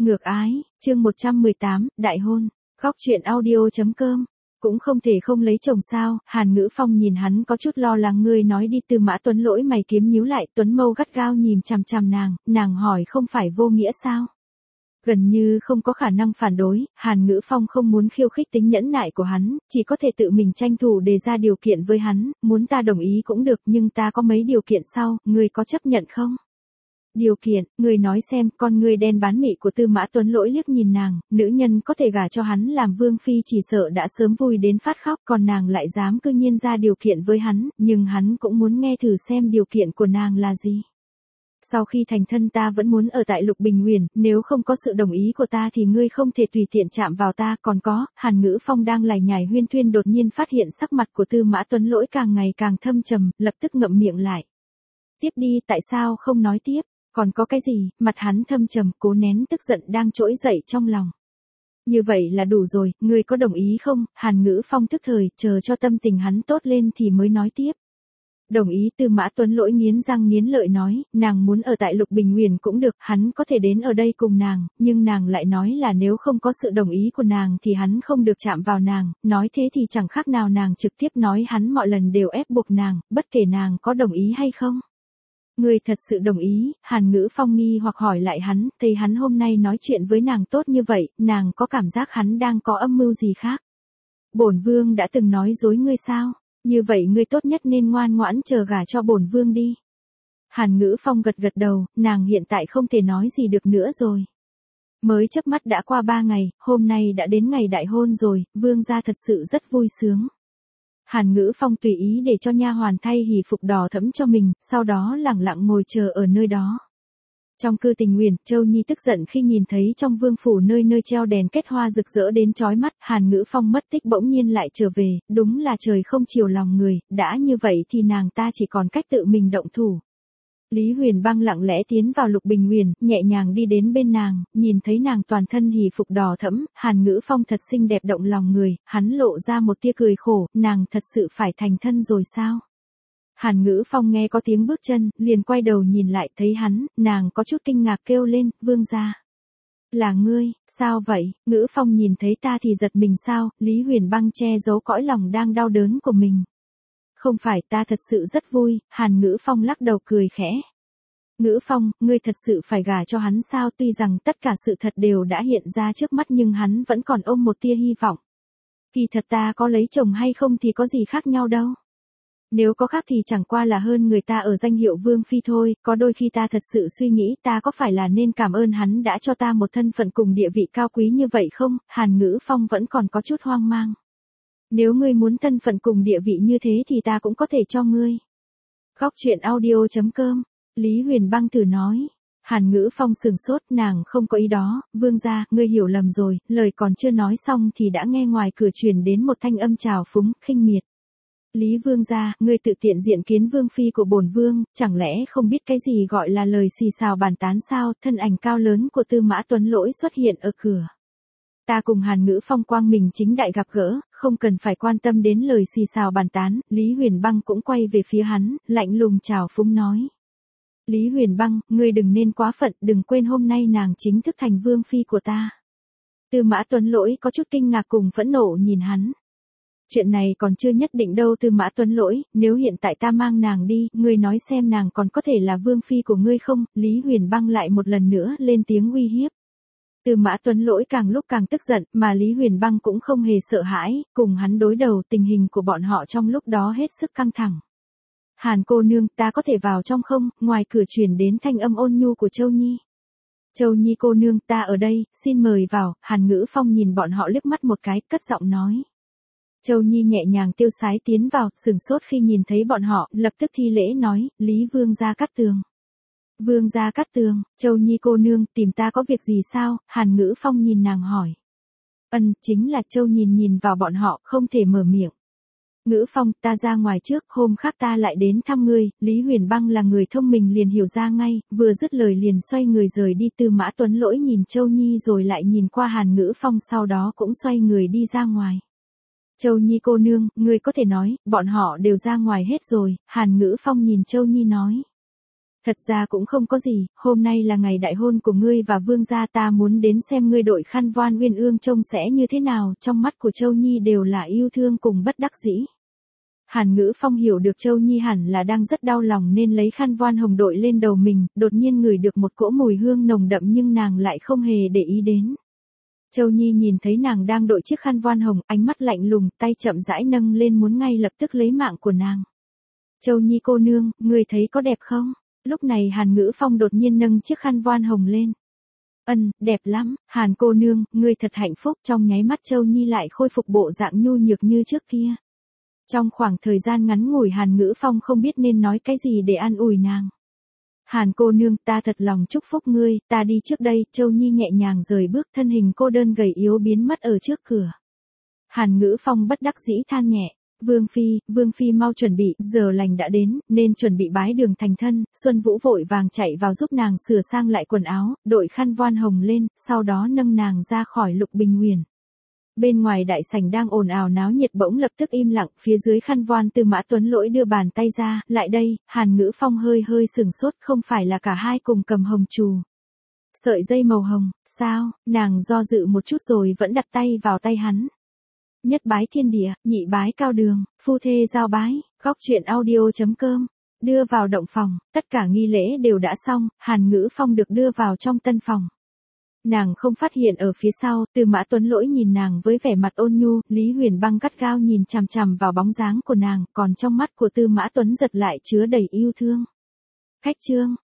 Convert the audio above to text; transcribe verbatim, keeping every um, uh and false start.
Ngược ái, chương một trăm mười tám, đại hôn, góc truyện audio.com. Cũng không thể không lấy chồng sao? Hàn Ngữ Phong nhìn hắn có chút lo lắng. Ngươi nói đi. Tư Mã Tuấn lỗi mày kiếm nhíu lại, Tuấn mâu gắt gao nhìn chằm chằm nàng, nàng hỏi không phải vô nghĩa sao? Gần như không có khả năng phản đối, Hàn Ngữ Phong không muốn khiêu khích tính nhẫn nại của hắn, chỉ có thể tự mình tranh thủ đề ra điều kiện với hắn, muốn ta đồng ý cũng được nhưng ta có mấy điều kiện sau, ngươi có chấp nhận không? Điều kiện, ngươi nói xem. Con ngươi đen bán mị của Tư Mã Tuấn lỗi liếc nhìn nàng, nữ nhân có thể gả cho hắn làm vương phi chỉ sợ đã sớm vui đến phát khóc, còn nàng lại dám cư nhiên ra điều kiện với hắn, nhưng hắn cũng muốn nghe thử xem điều kiện của nàng là gì. Sau khi thành thân ta vẫn muốn ở tại Lục Bình Uyển, nếu không có sự đồng ý của ta thì ngươi không thể tùy tiện chạm vào ta. Còn có, Hàn Ngữ Phong đang lải nhải huyên thuyên đột nhiên phát hiện sắc mặt của Tư Mã Tuấn lỗi càng ngày càng thâm trầm, lập tức ngậm miệng lại. Tiếp đi, tại sao không nói tiếp? Còn có cái gì? Mặt hắn thâm trầm, cố nén tức giận đang trỗi dậy trong lòng. Như vậy là đủ rồi, ngươi có đồng ý không? Hàn Ngữ Phong tức thời, chờ cho tâm tình hắn tốt lên thì mới nói tiếp. Đồng ý. Tư Mã Tuấn lỗi nghiến răng nghiến lợi nói, nàng muốn ở tại Lục Bình Uyển cũng được, hắn có thể đến ở đây cùng nàng, nhưng nàng lại nói là nếu không có sự đồng ý của nàng thì hắn không được chạm vào nàng, nói thế thì chẳng khác nào nàng trực tiếp nói hắn mọi lần đều ép buộc nàng, bất kể nàng có đồng ý hay không. Ngươi thật sự đồng ý? Hàn Ngữ Phong nghi hoặc hỏi lại hắn, thấy hắn hôm nay nói chuyện với nàng tốt như vậy, nàng có cảm giác hắn đang có âm mưu gì khác. Bổn vương đã từng nói dối ngươi sao? Như vậy ngươi tốt nhất nên ngoan ngoãn chờ gả cho bổn vương đi. Hàn Ngữ Phong gật gật đầu, nàng hiện tại không thể nói gì được nữa rồi. Mới chớp mắt đã qua ba ngày, hôm nay đã đến ngày đại hôn rồi, vương gia thật sự rất vui sướng. Hàn Ngữ Phong tùy ý để cho nha hoàn thay hỷ phục đỏ thẫm cho mình, sau đó lẳng lặng ngồi chờ ở nơi đó. Trong Cư Tình Uyển, Châu Nhi tức giận khi nhìn thấy trong vương phủ nơi nơi treo đèn kết hoa rực rỡ đến chói mắt. Hàn Ngữ Phong mất tích bỗng nhiên lại trở về, đúng là trời không chiều lòng người, đã như vậy thì nàng ta chỉ còn cách tự mình động thủ. Lý Huyền Băng lặng lẽ tiến vào Lục Bình Uyển, nhẹ nhàng đi đến bên nàng, nhìn thấy nàng toàn thân hỷ phục đỏ thẫm, Hàn Ngữ Phong thật xinh đẹp động lòng người, hắn lộ ra một tia cười khổ, nàng thật sự phải thành thân rồi sao? Hàn Ngữ Phong nghe có tiếng bước chân, liền quay đầu nhìn lại thấy hắn, nàng có chút kinh ngạc kêu lên, vương gia. Là ngươi, sao vậy? Ngữ Phong nhìn thấy ta thì giật mình sao? Lý Huyền Băng che giấu cõi lòng đang đau đớn của mình. Không phải, ta thật sự rất vui. Hàn Ngữ Phong lắc đầu cười khẽ. Ngữ Phong, ngươi thật sự phải gả cho hắn sao? Tuy rằng tất cả sự thật đều đã hiện ra trước mắt nhưng hắn vẫn còn ôm một tia hy vọng. Kỳ thật ta có lấy chồng hay không thì có gì khác nhau đâu. Nếu có khác thì chẳng qua là hơn người ta ở danh hiệu vương phi thôi, có đôi khi ta thật sự suy nghĩ ta có phải là nên cảm ơn hắn đã cho ta một thân phận cùng địa vị cao quý như vậy không? Hàn Ngữ Phong vẫn còn có chút hoang mang. Nếu ngươi muốn thân phận cùng địa vị như thế thì ta cũng có thể cho ngươi. Góc truyện audio.com, Lý Huyền Băng thử nói. Hàn Ngữ Phong sừng sốt, nàng không có ý đó, vương gia, ngươi hiểu lầm rồi, lời còn chưa nói xong thì đã nghe ngoài cửa truyền đến một thanh âm trào phúng, khinh miệt. Lý vương gia, ngươi tự tiện diện kiến vương phi của bổn vương, chẳng lẽ không biết cái gì gọi là lời xì xào bàn tán sao? Thân ảnh cao lớn của Tư Mã Tuấn lỗi xuất hiện ở cửa. Ta cùng Hàn Ngữ Phong quang minh chính đại gặp gỡ, không cần phải quan tâm đến lời xì xào bàn tán. Lý Huyền Băng cũng quay về phía hắn, lạnh lùng chào phúng nói. Lý Huyền Băng, ngươi đừng nên quá phận, đừng quên hôm nay nàng chính thức thành vương phi của ta. Tư Mã Tuấn lỗi có chút kinh ngạc cùng phẫn nộ nhìn hắn. Chuyện này còn chưa nhất định đâu. Tư Mã Tuấn lỗi, nếu hiện tại ta mang nàng đi, ngươi nói xem nàng còn có thể là vương phi của ngươi không? Lý Huyền Băng lại một lần nữa lên tiếng uy hiếp. Tư Mã Tuấn lỗi càng lúc càng tức giận, mà Lý Huyền Băng cũng không hề sợ hãi, cùng hắn đối đầu, tình hình của bọn họ trong lúc đó hết sức căng thẳng. Hàn cô nương, ta có thể vào trong không? Ngoài cửa truyền đến thanh âm ôn nhu của Châu Nhi. Châu Nhi cô nương, ta ở đây, xin mời vào. Hàn Ngữ Phong nhìn bọn họ liếc mắt một cái, cất giọng nói. Châu Nhi nhẹ nhàng tiêu sái tiến vào, sừng sốt khi nhìn thấy bọn họ, lập tức thi lễ nói, Lý vương gia Cát Tường. Vương gia Cát Tường, Châu Nhi cô nương, tìm ta có việc gì sao? Hàn Ngữ Phong nhìn nàng hỏi. Ân, chính là. Châu nhìn nhìn vào bọn họ, không thể mở miệng. Ngữ Phong, ta ra ngoài trước, hôm khác ta lại đến thăm ngươi. Lý Huyền Băng là người thông minh liền hiểu ra ngay, vừa dứt lời liền xoay người rời đi. Tư Mã Tuấn lỗi nhìn Châu Nhi rồi lại nhìn qua Hàn Ngữ Phong, sau đó cũng xoay người đi ra ngoài. Châu Nhi cô nương, ngươi có thể nói, bọn họ đều ra ngoài hết rồi. Hàn Ngữ Phong nhìn Châu Nhi nói. Thật ra cũng không có gì, hôm nay là ngày đại hôn của ngươi và Vương gia, ta muốn đến xem ngươi đội khăn voan uyên ương trông sẽ như thế nào, trong mắt của Châu Nhi đều là yêu thương cùng bất đắc dĩ. Hàn Ngữ Phong hiểu được Châu Nhi hẳn là đang rất đau lòng nên lấy khăn voan hồng đội lên đầu mình, đột nhiên ngửi được một cỗ mùi hương nồng đậm nhưng nàng lại không hề để ý đến. Châu Nhi nhìn thấy nàng đang đội chiếc khăn voan hồng, ánh mắt lạnh lùng, tay chậm rãi nâng lên muốn ngay lập tức lấy mạng của nàng. Châu Nhi cô nương, người thấy có đẹp không? Lúc này Hàn Ngữ Phong đột nhiên nâng chiếc khăn voan hồng lên. Ân, đẹp lắm, Hàn cô nương, ngươi thật hạnh phúc. Trong nháy mắt Châu Nhi lại khôi phục bộ dạng nhu nhược như trước kia. Trong khoảng thời gian ngắn ngủi Hàn Ngữ Phong không biết nên nói cái gì để an ủi nàng. Hàn cô nương, ta thật lòng chúc phúc ngươi, ta đi trước đây. Châu Nhi nhẹ nhàng rời bước, thân hình cô đơn gầy yếu biến mất ở trước cửa. Hàn Ngữ Phong bất đắc dĩ than nhẹ. Vương Phi, Vương Phi mau chuẩn bị, giờ lành đã đến, nên chuẩn bị bái đường thành thân. Xuân Vũ vội vàng chạy vào giúp nàng sửa sang lại quần áo, đội khăn voan hồng lên, sau đó nâng nàng ra khỏi Lục Bình Nguyền. Bên ngoài đại sảnh đang ồn ào náo nhiệt bỗng lập tức im lặng, phía dưới khăn voan Tư Mã Tuấn Lỗi đưa bàn tay ra, lại đây. Hàn Ngữ Phong hơi hơi sừng sốt, không phải là cả hai cùng cầm hồng trù. Sợi dây màu hồng, sao? Nàng do dự một chút rồi vẫn đặt tay vào tay hắn. Nhất bái thiên địa, nhị bái cao đường, phu thê giao bái. Góc truyện audio chấm com. Đưa vào động phòng, tất cả nghi lễ đều đã xong, Hàn Ngữ Phong được đưa vào trong tân phòng. Nàng không phát hiện ở phía sau, Tư Mã Tuấn Lỗi nhìn nàng với vẻ mặt ôn nhu, Lý Huyền Băng gắt gao nhìn chằm chằm vào bóng dáng của nàng, còn trong mắt của Tư Mã Tuấn giật lại chứa đầy yêu thương. Khách trương,